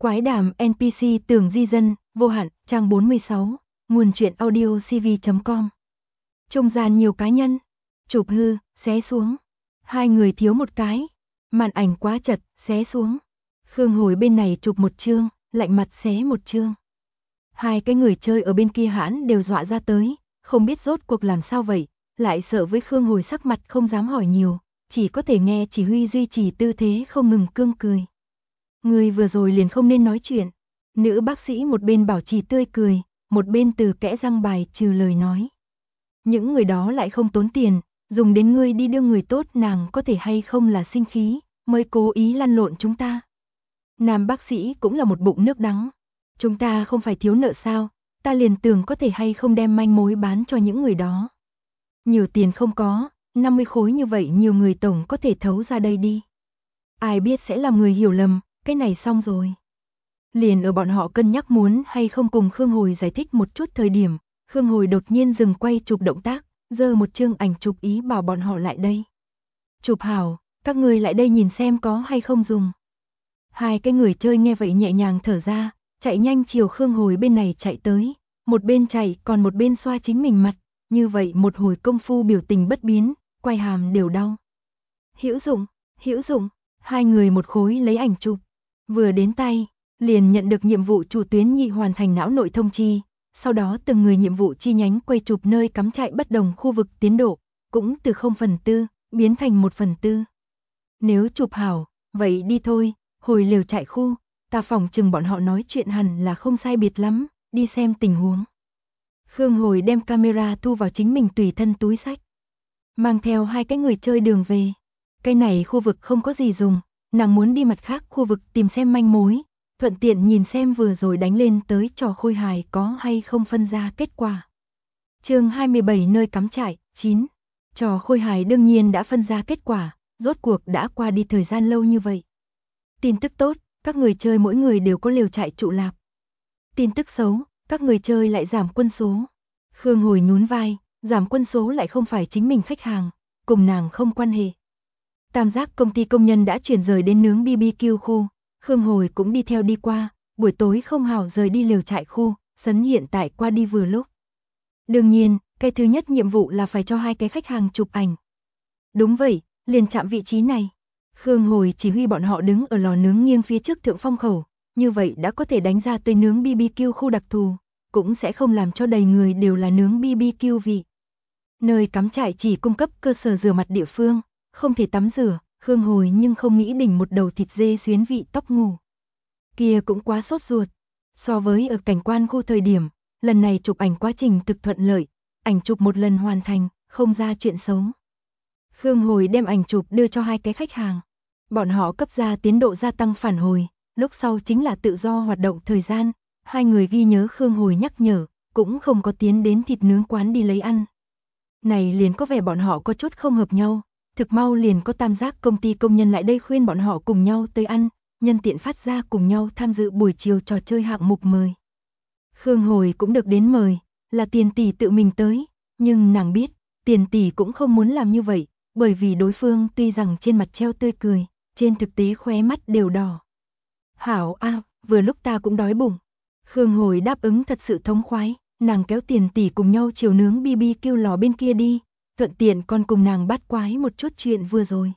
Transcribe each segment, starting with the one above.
Quái đàm NPC Tường Di Dân, vô hạn, trang 46, nguồn truyện audio cv.com. Trung gian nhiều cá nhân, chụp hư, xé xuống. Hai người thiếu một cái, màn ảnh quá chật, xé xuống. Khương Hồi bên này chụp một chương, lạnh mặt xé một chương. Hai cái người chơi ở bên kia hãn đều dọa ra tới, không biết rốt cuộc làm sao vậy, lại sợ với Khương Hồi sắc mặt không dám hỏi nhiều, chỉ có thể nghe chỉ huy duy trì tư thế không ngừng cương cười. Người vừa rồi liền không nên nói chuyện. Nữ bác sĩ một bên bảo trì tươi cười, một bên từ kẽ răng bài trừ lời nói. Những người đó lại không tốn tiền, dùng đến ngươi đi đưa người tốt, nàng có thể hay không là sinh khí, mới cố ý lăn lộn chúng ta. Nam bác sĩ cũng là một bụng nước đắng. Chúng ta không phải thiếu nợ sao, ta liền tưởng có thể hay không đem manh mối bán cho những người đó. Nhiều tiền không có, 50 khối như vậy nhiều người tổng có thể thấu ra đây đi. Ai biết sẽ làm người hiểu lầm, cái này xong rồi. Liền ở bọn họ cân nhắc muốn hay không cùng Khương Hồi giải thích một chút thời điểm, Khương Hồi đột nhiên dừng quay chụp động tác, giơ một chương ảnh chụp ý bảo bọn họ lại đây. Chụp hảo, các người lại đây nhìn xem có hay không dùng. Hai cái người chơi nghe vậy nhẹ nhàng thở ra, chạy nhanh chiều Khương Hồi bên này chạy tới, một bên chạy còn một bên xoa chính mình mặt, như vậy một hồi công phu biểu tình bất biến, quay hàm đều đau. Hữu dụng, hai người một khối lấy ảnh chụp, vừa đến tay, liền nhận được nhiệm vụ chủ tuyến nhị hoàn thành não nội thông chi, sau đó từng người nhiệm vụ chi nhánh quay chụp nơi cắm trại bất đồng khu vực tiến độ, cũng từ 0/4 biến thành 1/4. Nếu chụp hảo, vậy đi thôi, hồi lều trại khu, ta phòng chừng bọn họ nói chuyện hẳn là không sai biệt lắm, đi xem tình huống. Khương Hồi đem camera thu vào chính mình tùy thân túi xách, mang theo hai cái người chơi đường về. Cái này khu vực không có gì dùng, nàng muốn đi mặt khác khu vực tìm xem manh mối, thuận tiện nhìn xem vừa rồi đánh lên tới trò khôi hài có hay không phân ra kết quả. Chương 27 nơi cắm trại, 9. Trò khôi hài đương nhiên đã phân ra kết quả, rốt cuộc đã qua đi thời gian lâu như vậy. Tin tức tốt, các người chơi mỗi người đều có lều trại trụ lạp. Tin tức xấu, các người chơi lại giảm quân số. Khương Hồi nhún vai, giảm quân số lại không phải chính mình khách hàng, cùng nàng không quan hệ. Tam giác công ty công nhân đã chuyển rời đến nướng BBQ khu, Khương Hồi cũng đi theo đi qua, buổi tối không hảo rời đi lều trại khu, sấn hiện tại qua đi vừa lúc. Đương nhiên, cái thứ nhất nhiệm vụ là phải cho hai cái khách hàng chụp ảnh. Đúng vậy, liền chạm vị trí này. Khương Hồi chỉ huy bọn họ đứng ở lò nướng nghiêng phía trước thượng phong khẩu, như vậy đã có thể đánh ra tới nướng BBQ khu đặc thù, cũng sẽ không làm cho đầy người đều là nướng BBQ vị. Nơi cắm trại chỉ cung cấp cơ sở rửa mặt địa phương, không thể tắm rửa, Khương Hồi nhưng không nghĩ đỉnh một đầu thịt dê xuyến vị tóc ngủ. Kia cũng quá sốt ruột. So với ở cảnh quan khu thời điểm, lần này chụp ảnh quá trình thực thuận lợi, ảnh chụp một lần hoàn thành, không ra chuyện xấu. Khương Hồi đem ảnh chụp đưa cho hai cái khách hàng. Bọn họ cấp ra tiến độ gia tăng phản hồi, lúc sau chính là tự do hoạt động thời gian, hai người ghi nhớ Khương Hồi nhắc nhở, cũng không có tiến đến thịt nướng quán đi lấy ăn. Này liền có vẻ bọn họ có chút không hợp nhau. Thực mau liền có tam giác công ty công nhân lại đây khuyên bọn họ cùng nhau tới ăn, nhân tiện phát ra cùng nhau tham dự buổi chiều trò chơi hạng mục mời. Khương Hồi cũng được đến mời, là Tiền tỷ tự mình tới, nhưng nàng biết, Tiền tỷ cũng không muốn làm như vậy, bởi vì đối phương tuy rằng trên mặt treo tươi cười, trên thực tế khóe mắt đều đỏ. Hảo a, vừa lúc ta cũng đói bụng. Khương Hồi đáp ứng thật sự thống khoái, nàng kéo Tiền tỷ cùng nhau chiều nướng BBQ lò bên kia đi. Thuận tiện còn cùng nàng bắt quái một chút chuyện vừa rồi.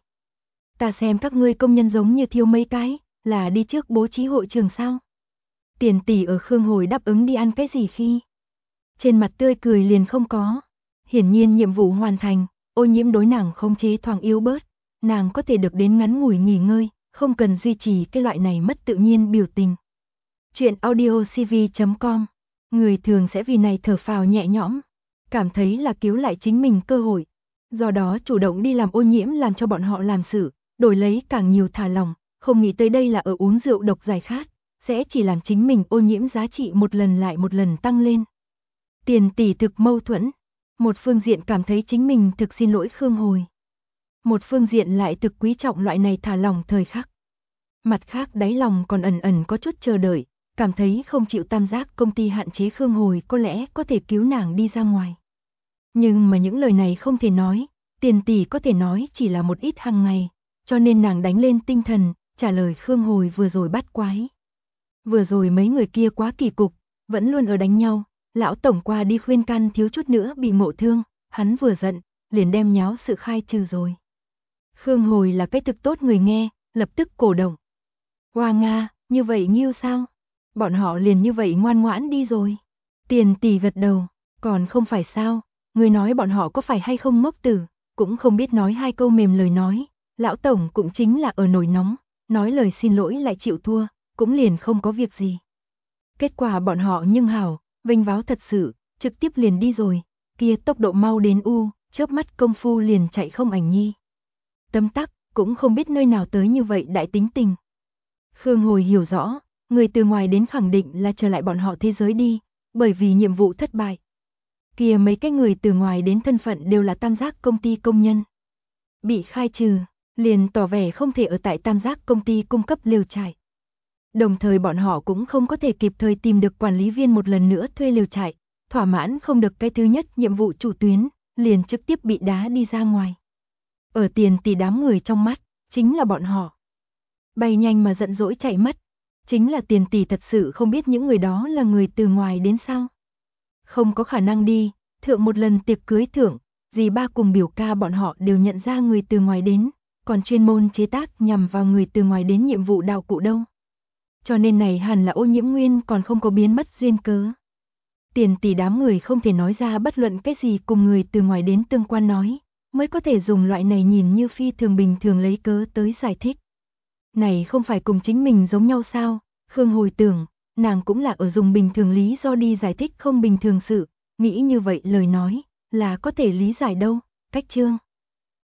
Ta xem các ngươi công nhân giống như thiếu mấy cái, là đi trước bố trí hội trường sao? Tiền tỷ ở Khương Hồi đáp ứng đi ăn cái gì khi? Trên mặt tươi cười liền không có. Hiển nhiên nhiệm vụ hoàn thành, Ô Nhiễm đối nàng không chế thoáng yếu bớt, nàng có thể được đến ngắn ngủi nghỉ ngơi, không cần duy trì cái loại này mất tự nhiên biểu tình. Chuyện audio cv.com, người thường sẽ vì này thở phào nhẹ nhõm, cảm thấy là cứu lại chính mình cơ hội, do đó chủ động đi làm Ô Nhiễm làm cho bọn họ làm sự, đổi lấy càng nhiều thả lòng, không nghĩ tới đây là ở uống rượu độc giải khát, sẽ chỉ làm chính mình Ô Nhiễm giá trị một lần lại một lần tăng lên. Tiền tỷ thực mâu thuẫn, một phương diện cảm thấy chính mình thực xin lỗi Khương Hồi, một phương diện lại thực quý trọng loại này thả lòng thời khắc. Mặt khác đáy lòng còn ẩn ẩn có chút chờ đợi, cảm thấy không chịu tam giác công ty hạn chế Khương Hồi có lẽ có thể cứu nàng đi ra ngoài. Nhưng mà những lời này không thể nói, Tiền tỷ có thể nói chỉ là một ít hàng ngày, cho nên nàng đánh lên tinh thần, trả lời Khương Hồi vừa rồi bắt quái. vừa rồi mấy người kia quá kỳ cục, vẫn luôn ở đánh nhau, lão tổng qua đi khuyên can thiếu chút nữa bị ngộ thương, hắn vừa giận, liền đem nháo sự khai trừ rồi. Khương Hồi là cái thực tốt người nghe, lập tức cổ động. Hoa Nga, như vậy nghiêu sao? Bọn họ liền như vậy ngoan ngoãn đi rồi. Tiền tỷ gật đầu, còn không phải sao, người nói bọn họ có phải hay không ngốc tử, cũng không biết nói hai câu mềm lời nói, lão tổng cũng chính là ở nổi nóng, nói lời xin lỗi lại chịu thua, cũng liền không có việc gì. Kết quả bọn họ nhưng hảo, vênh váo thật sự, trực tiếp liền đi rồi, kia tốc độ mau đến chớp mắt công phu liền chạy không ảnh nhi. Tấm tắc, cũng không biết nơi nào tới như vậy đại tính tình. Khương Hồi hiểu rõ, người từ ngoài đến khẳng định là trở lại bọn họ thế giới đi, bởi vì nhiệm vụ thất bại. Kia mấy cái người từ ngoài đến thân phận đều là tam giác công ty công nhân. Bị khai trừ, liền tỏ vẻ không thể ở tại tam giác công ty cung cấp lều trại. Đồng thời bọn họ cũng không có thể kịp thời tìm được quản lý viên một lần nữa thuê lều trại, thỏa mãn không được cái thứ nhất nhiệm vụ chủ tuyến, liền trực tiếp bị đá đi ra ngoài. Ở Tiền tỷ đám người trong mắt, chính là bọn họ. Bay nhanh mà giận dỗi chạy mất, chính là Tiền tỷ thật sự không biết những người đó là người từ ngoài đến sao. Không có khả năng đi, thượng một lần tiệc cưới thượng, dì ba cùng biểu ca bọn họ đều nhận ra người từ ngoài đến, còn chuyên môn chế tác nhằm vào người từ ngoài đến nhiệm vụ đạo cụ đâu. Cho nên này hẳn là Ô Nhiễm Nguyên còn không có biến mất duyên cớ. Tiền tỷ đám người không thể nói ra bất luận cái gì cùng người từ ngoài đến tương quan nói, mới có thể dùng loại này nhìn như phi thường bình thường lấy cớ tới giải thích. Này không phải cùng chính mình giống nhau sao? Khương Hồi tưởng, nàng cũng là ở dùng bình thường lý do đi giải thích không bình thường sự, nghĩ như vậy lời nói, là có thể lý giải đâu, cách chương.